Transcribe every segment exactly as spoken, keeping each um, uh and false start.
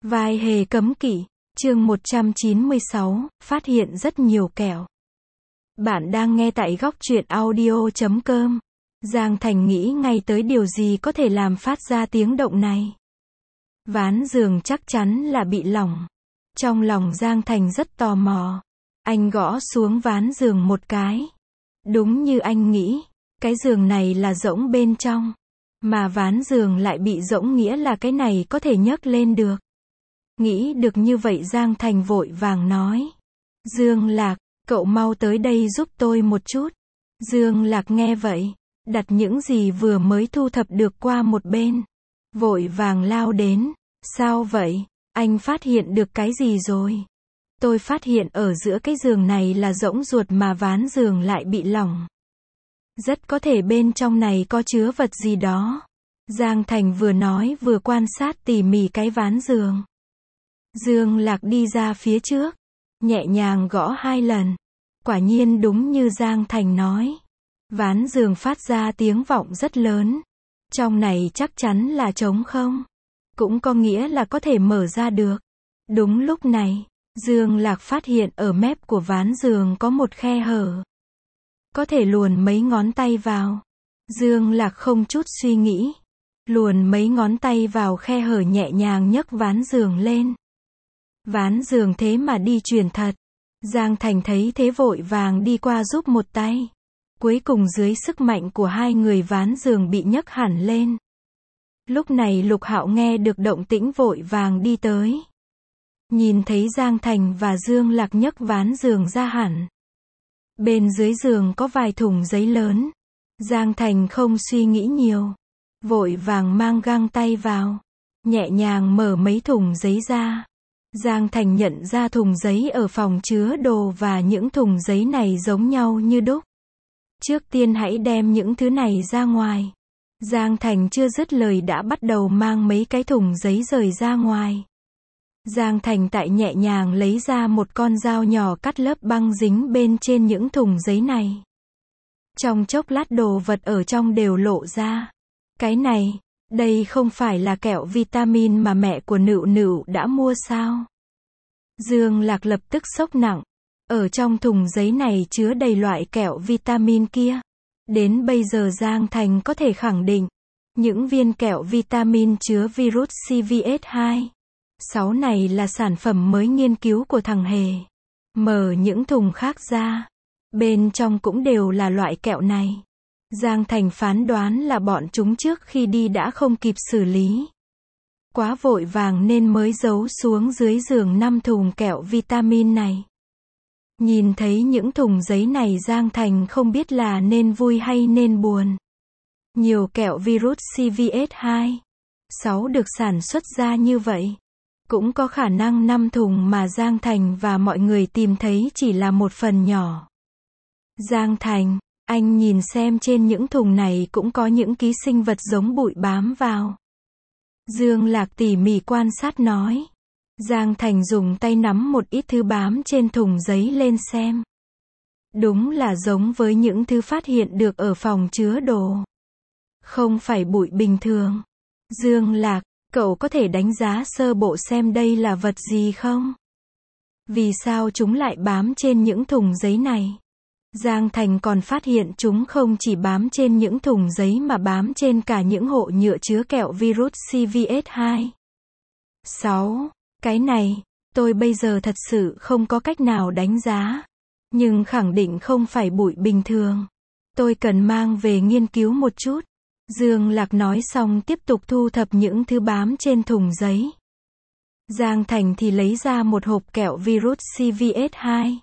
Vai hề cấm kỵ, chương một trăm chín mươi sáu, phát hiện rất nhiều kẹo. Bạn đang nghe tại góc truyện audio chấm com. Giang Thành nghĩ ngay tới điều gì có thể làm phát ra tiếng động này. Ván giường chắc chắn là bị lỏng. Trong lòng Giang Thành rất tò mò. Anh gõ xuống ván giường một cái. Đúng như anh nghĩ, cái giường này là rỗng bên trong. Mà ván giường lại bị rỗng, nghĩa là cái này có thể nhấc lên được. Nghĩ được như vậy Giang Thành vội vàng nói. Dương Lạc, cậu mau tới đây giúp tôi một chút. Dương Lạc nghe vậy, đặt những gì vừa mới thu thập được qua một bên. Vội vàng lao đến. Sao vậy? Anh phát hiện được cái gì rồi? Tôi phát hiện ở giữa cái giường này là rỗng ruột mà ván giường lại bị lỏng. Rất có thể bên trong này có chứa vật gì đó. Giang Thành vừa nói vừa quan sát tỉ mỉ cái ván giường. Dương Lạc đi ra phía trước, nhẹ nhàng gõ hai lần. Quả nhiên đúng như Giang Thành nói. Ván giường phát ra tiếng vọng rất lớn. Trong này chắc chắn là trống không. Cũng có nghĩa là có thể mở ra được. Đúng lúc này, Dương Lạc phát hiện ở mép của ván giường có một khe hở. Có thể luồn mấy ngón tay vào. Dương Lạc không chút suy nghĩ. Luồn mấy ngón tay vào khe hở, nhẹ nhàng nhấc ván giường lên. Ván giường thế mà đi chuyển thật. Giang Thành thấy thế vội vàng đi qua giúp một tay. Cuối cùng dưới sức mạnh của hai người ván giường bị nhấc hẳn lên. Lúc này Lục Hạo nghe được động tĩnh vội vàng đi tới. Nhìn thấy Giang Thành và Dương Lạc nhấc ván giường ra hẳn. Bên dưới giường có vài thùng giấy lớn. Giang Thành không suy nghĩ nhiều. Vội vàng mang găng tay vào. Nhẹ nhàng mở mấy thùng giấy ra. Giang Thành nhận ra thùng giấy ở phòng chứa đồ và những thùng giấy này giống nhau như đúc. Trước tiên hãy đem những thứ này ra ngoài. Giang Thành chưa dứt lời đã bắt đầu mang mấy cái thùng giấy rời ra ngoài. Giang Thành tại nhẹ nhàng lấy ra một con dao nhỏ cắt lớp băng dính bên trên những thùng giấy này. Trong chốc lát đồ vật ở trong đều lộ ra. Cái này, đây không phải là kẹo vitamin mà mẹ của Nựu Nựu đã mua sao? Dương Lạc lập tức sốc nặng. Ở trong thùng giấy này chứa đầy loại kẹo vitamin kia. Đến bây giờ Giang Thành có thể khẳng định, những viên kẹo vitamin chứa virus C V S hai sáu này là sản phẩm mới nghiên cứu của thằng Hề. Mở những thùng khác ra, bên trong cũng đều là loại kẹo này. Giang Thành phán đoán là bọn chúng trước khi đi đã không kịp xử lý. Quá vội vàng nên mới giấu xuống dưới giường năm thùng kẹo vitamin này. Nhìn thấy những thùng giấy này Giang Thành không biết là nên vui hay nên buồn. Nhiều kẹo virus C V S hai sáu được sản xuất ra như vậy. Cũng có khả năng năm thùng mà Giang Thành và mọi người tìm thấy chỉ là một phần nhỏ. Giang Thành, anh nhìn xem trên những thùng này cũng có những ký sinh vật giống bụi bám vào. Dương Lạc tỉ mỉ quan sát nói. Giang Thành dùng tay nắm một ít thứ bám trên thùng giấy lên xem. Đúng là giống với những thứ phát hiện được ở phòng chứa đồ. Không phải bụi bình thường. Dương Lạc, cậu có thể đánh giá sơ bộ xem đây là vật gì không? Vì sao chúng lại bám trên những thùng giấy này? Giang Thành còn phát hiện chúng không chỉ bám trên những thùng giấy mà bám trên cả những hộp nhựa chứa kẹo virus C V S hai sáu. Cái này, tôi bây giờ thật sự không có cách nào đánh giá. Nhưng khẳng định không phải bụi bình thường. Tôi cần mang về nghiên cứu một chút. Dương Lạc nói xong tiếp tục thu thập những thứ bám trên thùng giấy. Giang Thành thì lấy ra một hộp kẹo virus C V S hai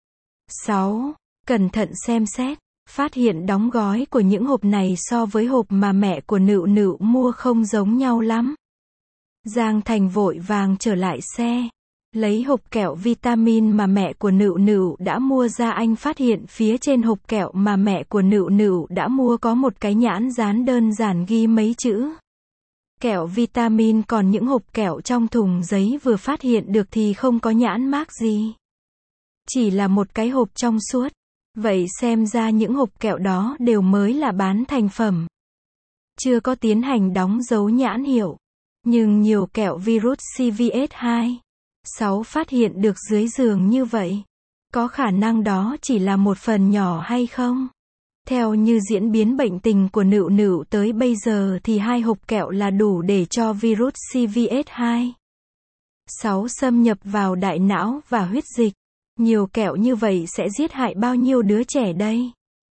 sáu. Cẩn thận xem xét, phát hiện đóng gói của những hộp này so với hộp mà mẹ của Nựu Nựu mua không giống nhau lắm. Giang Thành vội vàng trở lại xe, lấy hộp kẹo vitamin mà mẹ của Nựu Nựu đã mua ra. Anh phát hiện phía trên hộp kẹo mà mẹ của Nựu Nựu đã mua có một cái nhãn dán đơn giản ghi mấy chữ kẹo vitamin, còn những hộp kẹo trong thùng giấy vừa phát hiện được thì không có nhãn mác gì. Chỉ là một cái hộp trong suốt. Vậy xem ra những hộp kẹo đó đều mới là bán thành phẩm. Chưa có tiến hành đóng dấu nhãn hiệu. Nhưng nhiều kẹo virus C V S hai, sáu phát hiện được dưới giường như vậy. Có khả năng đó chỉ là một phần nhỏ hay không? Theo như diễn biến bệnh tình của Nựu Nựu tới bây giờ thì hai hộp kẹo là đủ để cho virus C V S hai, sáu xâm nhập vào đại não và huyết dịch. Nhiều kẹo như vậy sẽ giết hại bao nhiêu đứa trẻ đây?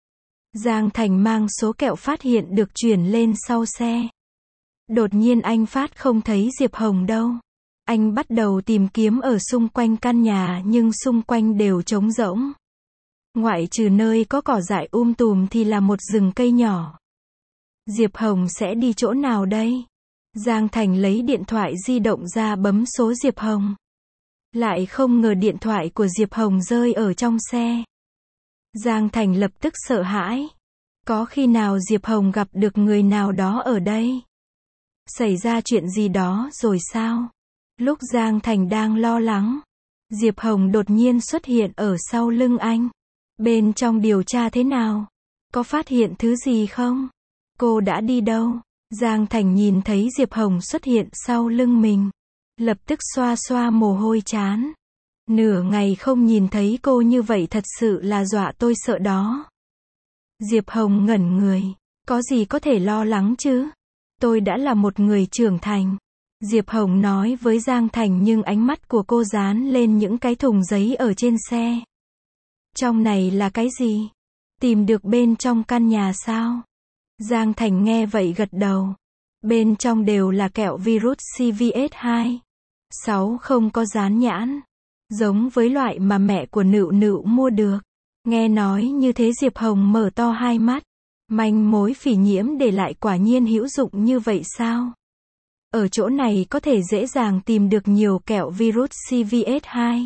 Giang Thành mang số kẹo phát hiện được chuyển lên sau xe. Đột nhiên anh Phát không thấy Diệp Hồng đâu. Anh bắt đầu tìm kiếm ở xung quanh căn nhà nhưng xung quanh đều trống rỗng. Ngoại trừ nơi có cỏ dại um tùm thì là một rừng cây nhỏ. Diệp Hồng sẽ đi chỗ nào đây? Giang Thành lấy điện thoại di động ra bấm số Diệp Hồng. Lại không ngờ điện thoại của Diệp Hồng rơi ở trong xe. Giang Thành lập tức sợ hãi. Có khi nào Diệp Hồng gặp được người nào đó ở đây? Xảy ra chuyện gì đó rồi sao? Lúc Giang Thành đang lo lắng, Diệp Hồng đột nhiên xuất hiện ở sau lưng anh. Bên trong điều tra thế nào? Có phát hiện thứ gì không? Cô đã đi đâu? Giang Thành nhìn thấy Diệp Hồng xuất hiện sau lưng mình. Lập tức xoa xoa mồ hôi trán. Nửa ngày không nhìn thấy cô như vậy thật sự là dọa tôi sợ đó. Diệp Hồng ngẩn người. Có gì có thể lo lắng chứ? Tôi đã là một người trưởng thành. Diệp Hồng nói với Giang Thành nhưng ánh mắt của cô dán lên những cái thùng giấy ở trên xe. Trong này là cái gì? Tìm được bên trong căn nhà sao? Giang Thành nghe vậy gật đầu. Bên trong đều là kẹo virus C V S hai, sáu không có dán nhãn. Giống với loại mà mẹ của Nựu Nựu mua được. Nghe nói như thế Diệp Hồng mở to hai mắt. Manh mối phỉ nhiễm để lại quả nhiên hữu dụng như vậy sao? Ở chỗ này có thể dễ dàng tìm được nhiều kẹo virus C V S hai,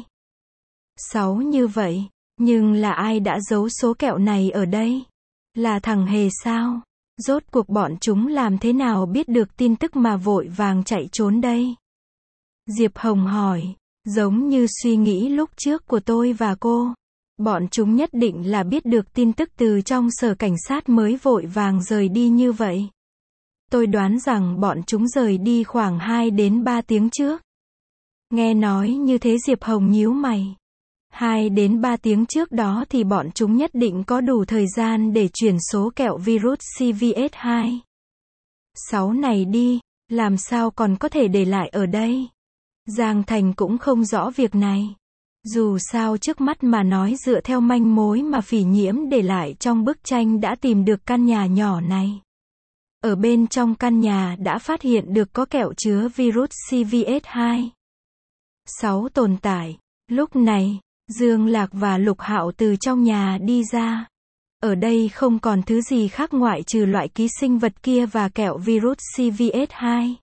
sáu như vậy. Nhưng là ai đã giấu số kẹo này ở đây? Là thằng Hề sao? Rốt cuộc bọn chúng làm thế nào biết được tin tức mà vội vàng chạy trốn đây? Diệp Hồng hỏi. Giống như suy nghĩ lúc trước của tôi và cô. Bọn chúng nhất định là biết được tin tức từ trong sở cảnh sát mới vội vàng rời đi như vậy. Tôi đoán rằng bọn chúng rời đi khoảng hai đến ba tiếng trước. Nghe nói như thế Diệp Hồng nhíu mày. hai đến ba tiếng trước đó thì bọn chúng nhất định có đủ thời gian để chuyển số kẹo virus C V S hai, sáu này đi, làm sao còn có thể để lại ở đây? Giang Thành cũng không rõ việc này. Dù sao trước mắt mà nói dựa theo manh mối mà phỉ nhiễm để lại trong bức tranh đã tìm được căn nhà nhỏ này. Ở bên trong căn nhà đã phát hiện được có kẹo chứa virus C V S hai, sáu tồn tại. Lúc này, Dương Lạc và Lục Hạo từ trong nhà đi ra. Ở đây không còn thứ gì khác ngoại trừ loại ký sinh vật kia và kẹo virus C V S hai,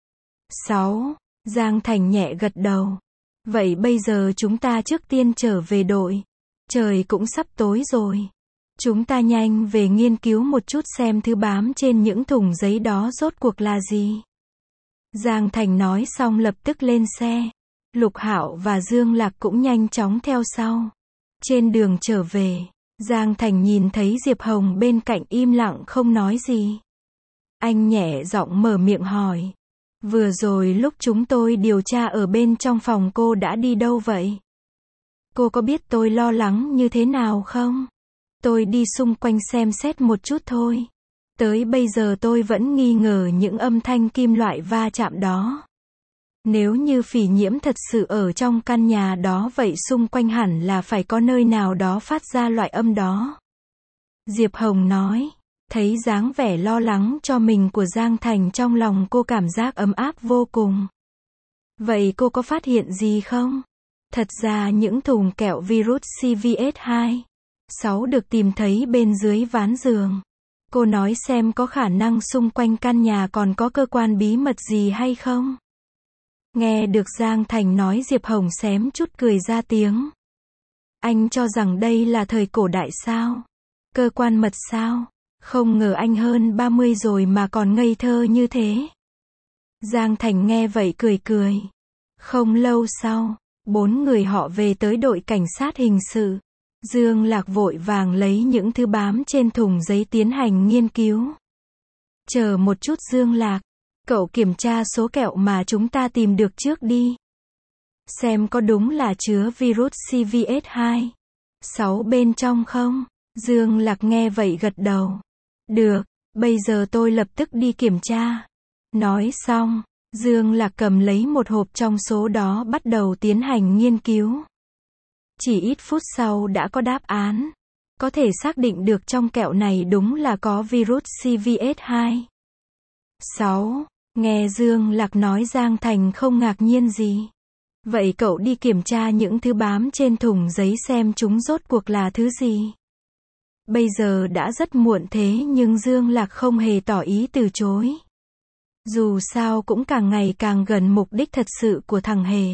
sáu. Giang Thành nhẹ gật đầu. Vậy bây giờ chúng ta trước tiên trở về đội. Trời cũng sắp tối rồi. Chúng ta nhanh về nghiên cứu một chút xem thứ bám trên những thùng giấy đó rốt cuộc là gì. Giang Thành nói xong lập tức lên xe. Lục Hạo và Dương Lạc cũng nhanh chóng theo sau. Trên đường trở về, Giang Thành nhìn thấy Diệp Hồng bên cạnh im lặng không nói gì. Anh nhẹ giọng mở miệng hỏi. Vừa rồi lúc chúng tôi điều tra ở bên trong phòng cô đã đi đâu vậy? Cô có biết tôi lo lắng như thế nào không? Tôi đi xung quanh xem xét một chút thôi. Tới bây giờ tôi vẫn nghi ngờ những âm thanh kim loại va chạm đó. Nếu như phỉ nhiễm thật sự ở trong căn nhà đó vậy xung quanh hẳn là phải có nơi nào đó phát ra loại âm đó. Diệp Hồng nói. Thấy dáng vẻ lo lắng cho mình của Giang Thành trong lòng cô cảm giác ấm áp vô cùng. Vậy cô có phát hiện gì không? Thật ra những thùng kẹo virus C V S hai, sáu được tìm thấy bên dưới ván giường. Cô nói xem có khả năng xung quanh căn nhà còn có cơ quan bí mật gì hay không? Nghe được Giang Thành nói Diệp Hồng xém chút cười ra tiếng. Anh cho rằng đây là thời cổ đại sao? Cơ quan mật sao? Không ngờ anh hơn ba mươi rồi mà còn ngây thơ như thế. Giang Thành nghe vậy cười cười. Không lâu sau, bốn người họ về tới đội cảnh sát hình sự. Dương Lạc vội vàng lấy những thứ bám trên thùng giấy tiến hành nghiên cứu. Chờ một chút Dương Lạc. Cậu kiểm tra số kẹo mà chúng ta tìm được trước đi. Xem có đúng là chứa virus C V S hai sáu bên trong không? Dương Lạc nghe vậy gật đầu. Được, bây giờ tôi lập tức đi kiểm tra. Nói xong, Dương Lạc cầm lấy một hộp trong số đó bắt đầu tiến hành nghiên cứu. Chỉ ít phút sau đã có đáp án. Có thể xác định được trong kẹo này đúng là có virus C V S hai sáu. Nghe Dương Lạc nói Giang Thành không ngạc nhiên gì. Vậy cậu đi kiểm tra những thứ bám trên thùng giấy xem chúng rốt cuộc là thứ gì. Bây giờ đã rất muộn thế nhưng Dương Lạc không hề tỏ ý từ chối. Dù sao cũng càng ngày càng gần mục đích thật sự của thằng Hề.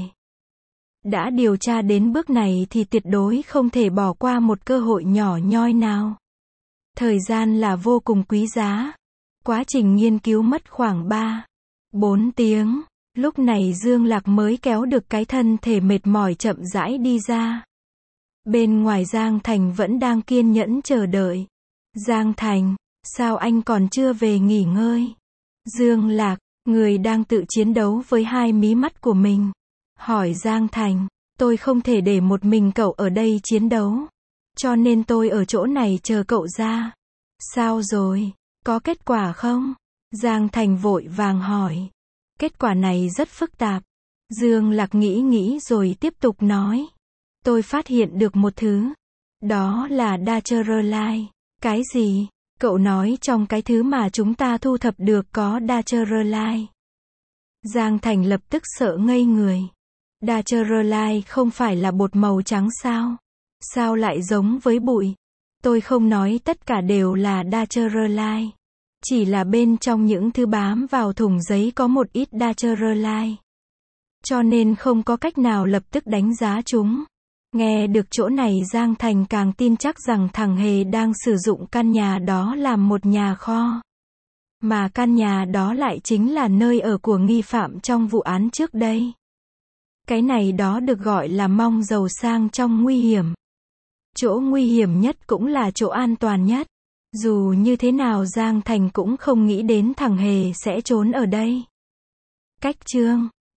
Đã điều tra đến bước này thì tuyệt đối không thể bỏ qua một cơ hội nhỏ nhoi nào. Thời gian là vô cùng quý giá. Quá trình nghiên cứu mất khoảng ba, bốn tiếng. Lúc này Dương Lạc mới kéo được cái thân thể mệt mỏi chậm rãi đi ra. Bên ngoài Giang Thành vẫn đang kiên nhẫn chờ đợi. Giang Thành, sao anh còn chưa về nghỉ ngơi? Dương Lạc, người đang tự chiến đấu với hai mí mắt của mình. Hỏi Giang Thành, tôi không thể để một mình cậu ở đây chiến đấu. Cho nên tôi ở chỗ này chờ cậu ra. Sao rồi? Có kết quả không? Giang Thành vội vàng hỏi. Kết quả này rất phức tạp. Dương Lạc nghĩ nghĩ rồi tiếp tục nói. Tôi phát hiện được một thứ. Đó là Dacherolite. Cái gì? Cậu nói trong cái thứ mà chúng ta thu thập được có Dacherolite. Giang Thành lập tức sợ ngây người. Dacherolite không phải là bột màu trắng sao? Sao lại giống với bụi? Tôi không nói tất cả đều là Dacherolite. Chỉ là bên trong những thứ bám vào thùng giấy có một ít Dacherolite. Cho nên không có cách nào lập tức đánh giá chúng. Nghe được chỗ này Giang Thành càng tin chắc rằng thằng Hề đang sử dụng căn nhà đó làm một nhà kho. Mà căn nhà đó lại chính là nơi ở của nghi phạm trong vụ án trước đây. Cái này đó được gọi là mong giàu sang trong nguy hiểm. Chỗ nguy hiểm nhất cũng là chỗ an toàn nhất. Dù như thế nào Giang Thành cũng không nghĩ đến thằng Hề sẽ trốn ở đây. Cách chương